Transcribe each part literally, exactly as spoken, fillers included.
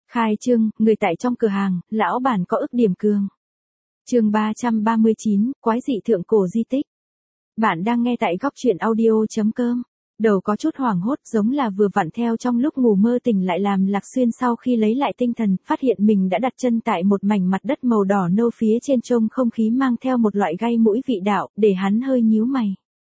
Khai trương, người tại trong cửa hàng, lão bản có ức điểm cường. Chương ba trăm ba mươi chín, quái dị thượng cổ di tích. Bạn đang nghe tại góc truyện audio chấm com. Đầu có chút hoảng hốt, giống là vừa vặn theo trong lúc ngủ mơ tỉnh lại làm Lạc Xuyên sau khi lấy lại tinh thần, phát hiện mình đã đặt chân tại một mảnh mặt đất màu đỏ nâu, phía trên trông không khí mang theo một loại gai mũi vị đạo, để hắn hơi nhíu mày.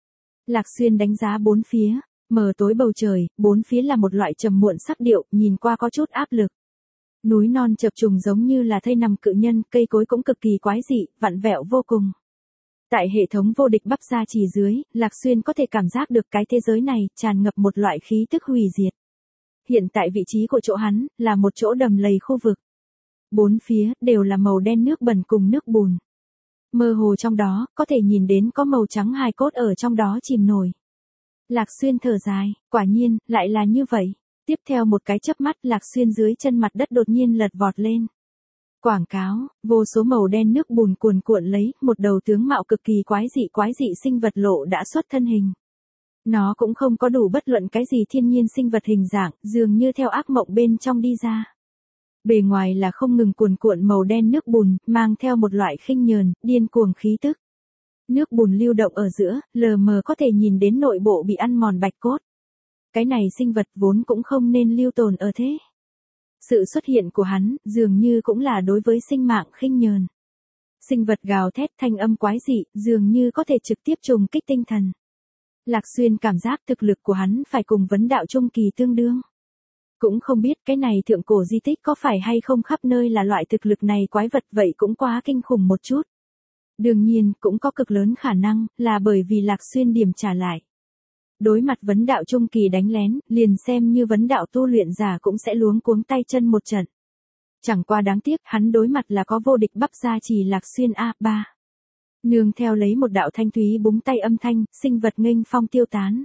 Lạc Xuyên đánh giá bốn phía, mờ tối bầu trời, bốn phía là một loại trầm muộn sắc điệu, nhìn qua có chút áp lực. Núi non chập trùng giống như là thây nằm cự nhân, cây cối cũng cực kỳ quái dị, vặn vẹo vô cùng. Tại hệ thống vô địch bắp ra chỉ dưới, Lạc Xuyên có thể cảm giác được cái thế giới này tràn ngập một loại khí tức hủy diệt. Hiện tại vị trí của chỗ hắn là một chỗ đầm lầy khu vực. Bốn phía đều là màu đen nước bẩn cùng nước bùn. Mơ hồ trong đó, có thể nhìn đến có màu trắng hài cốt ở trong đó chìm nổi. Lạc Xuyên thở dài, quả nhiên, lại là như vậy. Tiếp theo một cái chớp mắt, Lạc Xuyên dưới chân mặt đất đột nhiên lật vọt lên. Quảng cáo, vô số màu đen nước bùn cuồn cuộn lấy, một đầu tướng mạo cực kỳ quái dị quái dị sinh vật lộ đã xuất thân hình. Nó cũng không có đủ bất luận cái gì thiên nhiên sinh vật hình dạng, dường như theo ác mộng bên trong đi ra. Bề ngoài là không ngừng cuồn cuộn màu đen nước bùn, mang theo một loại khinh nhờn, điên cuồng khí tức. Nước bùn lưu động ở giữa, lờ mờ có thể nhìn đến nội bộ bị ăn mòn bạch cốt. Cái này sinh vật vốn cũng không nên lưu tồn ở thế. Sự xuất hiện của hắn, dường như cũng là đối với sinh mạng khinh nhờn. Sinh vật gào thét thanh âm quái dị, dường như có thể trực tiếp trùng kích tinh thần. Lạc Xuyên cảm giác thực lực của hắn phải cùng vấn đạo trung kỳ tương đương. Cũng không biết cái này thượng cổ di tích có phải hay không khắp nơi là loại thực lực này quái vật, vậy cũng quá kinh khủng một chút. Đương nhiên, cũng có cực lớn khả năng, là bởi vì Lạc Xuyên điểm trả lại. Đối mặt vấn đạo trung kỳ đánh lén, liền xem như vấn đạo tu luyện giả cũng sẽ luống cuống tay chân một trận. Chẳng qua đáng tiếc, hắn đối mặt là có vô địch bắp ra chỉ Lạc Xuyên a ba. Nương theo lấy một đạo thanh thúy búng tay âm thanh, sinh vật nghênh phong tiêu tán.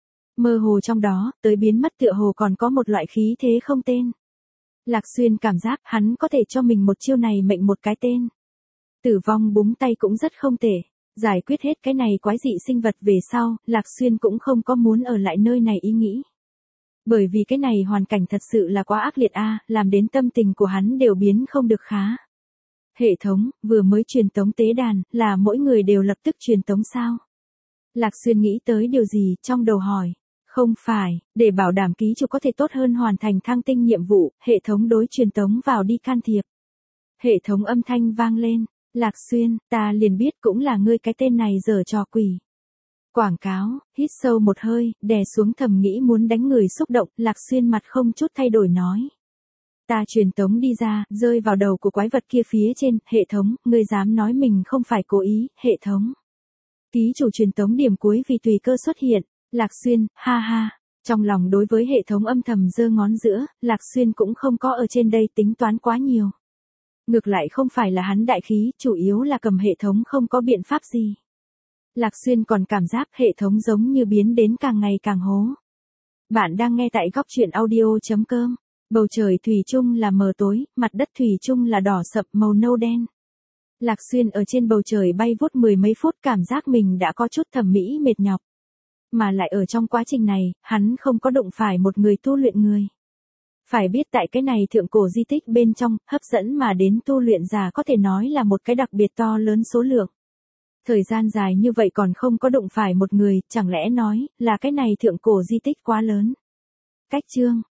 Mơ hồ trong đó, tới biến mất tựa hồ còn có một loại khí thế không tên. Lạc Xuyên cảm giác hắn có thể cho mình một chiêu này mệnh một cái tên. Tử vong búng tay cũng rất không tệ. Giải quyết hết cái này quái dị sinh vật về sau, Lạc Xuyên cũng không có muốn ở lại nơi này ý nghĩ. Bởi vì cái này hoàn cảnh thật sự là quá ác liệt a, làm đến tâm tình của hắn đều biến không được khá. Hệ thống, vừa mới truyền tống tế đàn, là mỗi người đều lập tức truyền tống sao? Lạc Xuyên nghĩ tới điều gì, trong đầu hỏi. Không phải, để bảo đảm ký chủ có thể tốt hơn hoàn thành thăng tinh nhiệm vụ, hệ thống đối truyền tống vào đi can thiệp. Hệ thống âm thanh vang lên. Lạc Xuyên, ta liền biết cũng là ngươi cái tên này giở trò quỷ. Quảng cáo, hít sâu một hơi, đè xuống thầm nghĩ muốn đánh người xúc động, Lạc Xuyên mặt không chút thay đổi nói. Ta truyền tống đi ra, rơi vào đầu của quái vật kia phía trên, hệ thống, ngươi dám nói mình không phải cố ý, hệ thống. Ký chủ truyền tống điểm cuối vì tùy cơ xuất hiện, Lạc Xuyên, ha ha. Trong lòng đối với hệ thống âm thầm giơ ngón giữa, Lạc Xuyên cũng không có ở trên đây tính toán quá nhiều. Ngược lại không phải là hắn đại khí, chủ yếu là cầm hệ thống không có biện pháp gì. Lạc Xuyên còn cảm giác hệ thống giống như biến đến càng ngày càng hố. Bạn đang nghe tại góc truyện audio chấm com. Bầu trời thủy chung là mờ tối, mặt đất thủy chung là đỏ sậm màu nâu đen. Lạc Xuyên ở trên bầu trời bay vút mười mấy phút, cảm giác mình đã có chút thẩm mỹ mệt nhọc. Mà lại ở trong quá trình này, hắn không có đụng phải một người tu luyện người. Phải biết tại cái này thượng cổ di tích bên trong, hấp dẫn mà đến tu luyện giả có thể nói là một cái đặc biệt to lớn số lượng. Thời gian dài như vậy còn không có đụng phải một người, chẳng lẽ nói là cái này thượng cổ di tích quá lớn. Cách chương,